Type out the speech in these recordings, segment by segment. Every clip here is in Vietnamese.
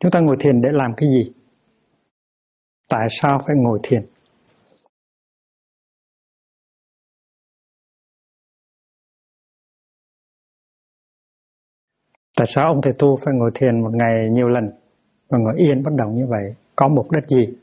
Chúng ta ngồi thiền để làm cái gì? Tại sao phải ngồi thiền? Tại sao ông thầy tu phải ngồi thiền một ngày nhiều lần và ngồi yên bất động như vậy? Có mục đích gì?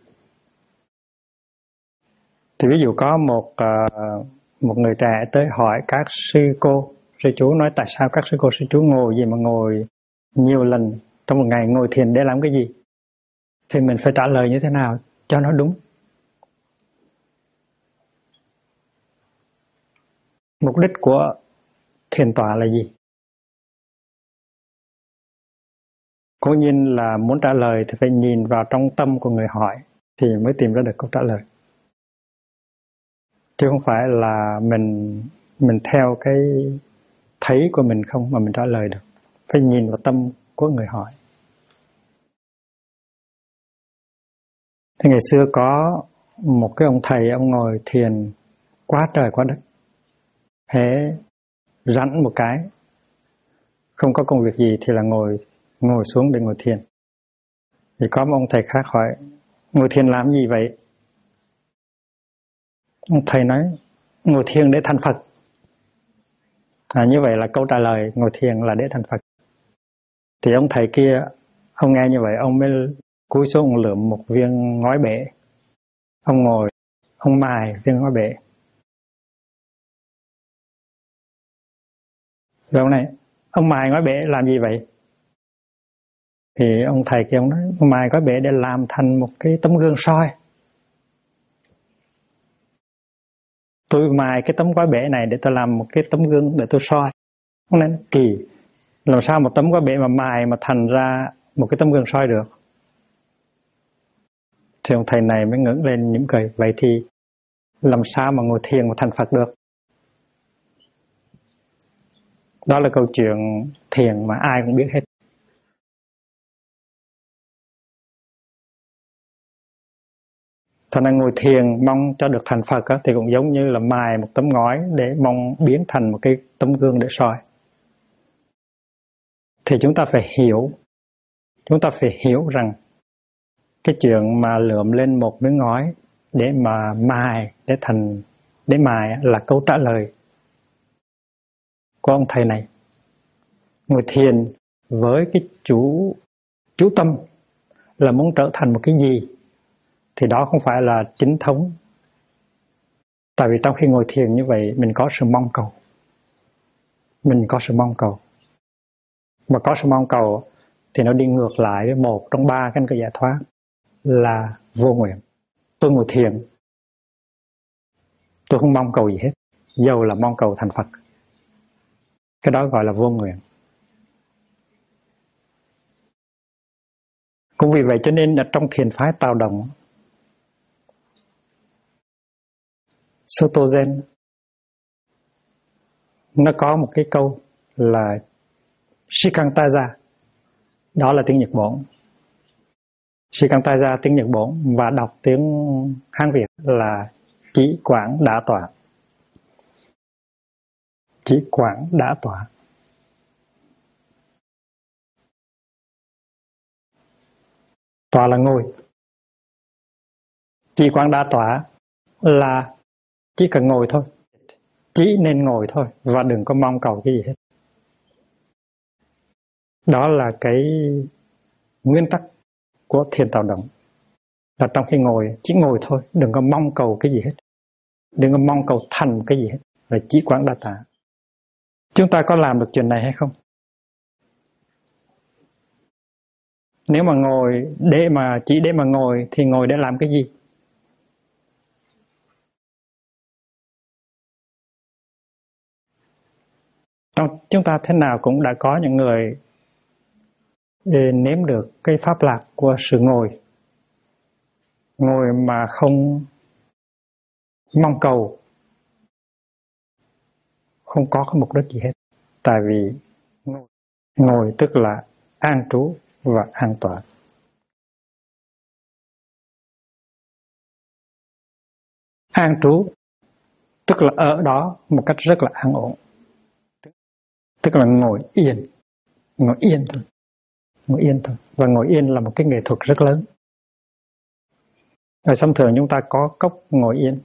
Thì ví dụ có một người trẻ tới hỏi các sư cô, sư chú nói tại sao các sư cô, sư chú ngồi gì mà ngồi nhiều lần trong một ngày, ngồi thiền để làm cái gì? Thì mình phải trả lời như thế nào cho nó đúng. Mục đích của thiền tọa là gì? Cố nhiên là muốn trả lời thì phải nhìn vào trong tâm của người hỏi thì mới tìm ra được câu trả lời. Chứ không phải là mình theo cái thấy của mình không mà mình trả lời được. Phải nhìn vào tâm của người hỏi. Thì ngày xưa có một cái ông thầy, ông ngồi thiền quá trời quá đất. Hễ rảnh một cái, không có công việc gì thì là ngồi xuống để ngồi thiền. Thì có một ông thầy khác hỏi, ngồi thiền làm gì vậy? Ông thầy nói, ngồi thiền để thành Phật. Như vậy là câu trả lời, ngồi thiền là để thành Phật. Thì ông thầy kia, ông nghe như vậy, ông mới cúi xuống, ông lượm một viên ngói bể. Ông ngồi, ông mài viên ngói bể. Rồi ông này, ông mài ngói bể làm gì vậy? Thì ông thầy kia ông nói, ông mài ngói bể để làm thành một cái tấm gương soi. Tôi mài cái tấm ngói bể này để tôi làm một cái tấm gương để tôi soi. Ông nói kỳ, làm sao một tấm ngói bể mà mài mà thành ra một cái tấm gương soi được? Thì ông thầy này mới ngẩng lên mỉm cười, vậy thì làm sao mà ngồi thiền mà thành Phật được? Đó là câu chuyện thiền mà ai cũng biết hết. Thành ra ngồi thiền mong cho được thành Phật thì cũng giống như là mài một tấm ngói để mong biến thành một cái tấm gương để soi. Thì chúng ta phải hiểu rằng cái chuyện mà lượm lên một miếng ngói để mà mài để mài là câu trả lời của ông thầy này. Ngồi thiền với cái chú tâm là muốn trở thành một cái gì thì đó không phải là chính thống. Tại vì trong khi ngồi thiền như vậy mình có sự mong cầu. Mà có sự mong cầu thì nó đi ngược lại với một trong ba căn cơ giải thoát là vô nguyện. Tôi ngồi thiền, tôi không mong cầu gì hết, dầu là mong cầu thành Phật. Cái đó gọi là vô nguyện. Cũng vì vậy cho nên là trong thiền phái Tào Đồng, Soto Zen, nó có một cái câu là Shikantaja, đó là tiếng Nhật Bản. Shikantaja tiếng Nhật Bản và đọc tiếng Hán Việt là chỉ quảng đã tọa. Chỉ quảng đã tọa. Tọa là ngồi. Chỉ quảng đã tọa là chỉ cần ngồi thôi. Chỉ nên ngồi thôi và đừng có mong cầu cái gì hết. Đó là cái nguyên tắc của thiền Tào Động. Là trong khi ngồi, chỉ ngồi thôi, đừng có mong cầu cái gì hết. Đừng có mong cầu thành cái gì hết. Là chỉ quán đa tạ. Chúng ta có làm được chuyện này hay không? Nếu mà ngồi chỉ để mà ngồi thì ngồi để làm cái gì? Chúng ta thế nào cũng đã có những người nếm được cái pháp lạc của sự ngồi. Ngồi mà không mong cầu, không có cái mục đích gì hết. Tại vì ngồi tức là an trú và an tọa. An trú tức là ở đó một cách rất là an ổn. Tức là ngồi yên thôi. Ngồi yên thôi. Và ngồi yên là một cái nghệ thuật rất lớn. Ở thông thường chúng ta có cốc ngồi yên.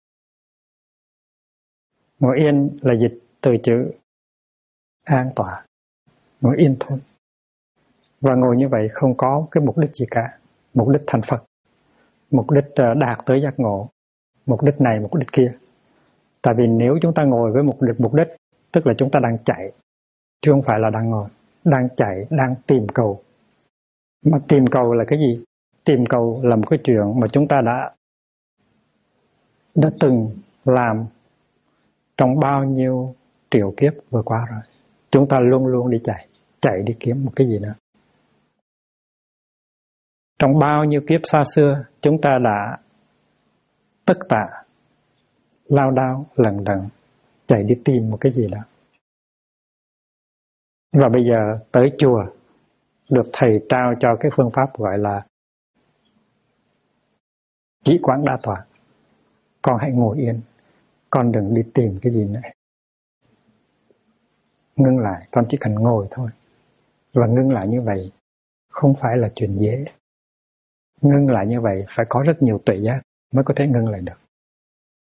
Ngồi yên là dịch từ chữ an tọa. Ngồi yên thôi. Và ngồi như vậy không có cái mục đích gì cả. Mục đích thành Phật, mục đích đạt tới giác ngộ, mục đích này, mục đích kia. Tại vì nếu chúng ta ngồi với mục đích, tức là chúng ta đang chạy, chứ không phải là đang ngồi. Đang chạy, đang tìm cầu. Mà tìm cầu là cái gì? Tìm cầu là một cái chuyện mà chúng ta đã từng làm trong bao nhiêu triệu kiếp vừa qua rồi. Chúng ta luôn luôn đi chạy đi kiếm một cái gì nữa. Trong bao nhiêu kiếp xa xưa, chúng ta đã tất tả, lao đao, lận đận, chạy đi tìm một cái gì đó. Và bây giờ tới chùa, được thầy trao cho cái phương pháp gọi là chỉ quán đa tọa. Con hãy ngồi yên, con đừng đi tìm cái gì nữa. Ngưng lại, con chỉ cần ngồi thôi. Và ngưng lại như vậy không phải là chuyện dễ. Ngưng lại như vậy phải có rất nhiều tuệ giác mới có thể ngưng lại được.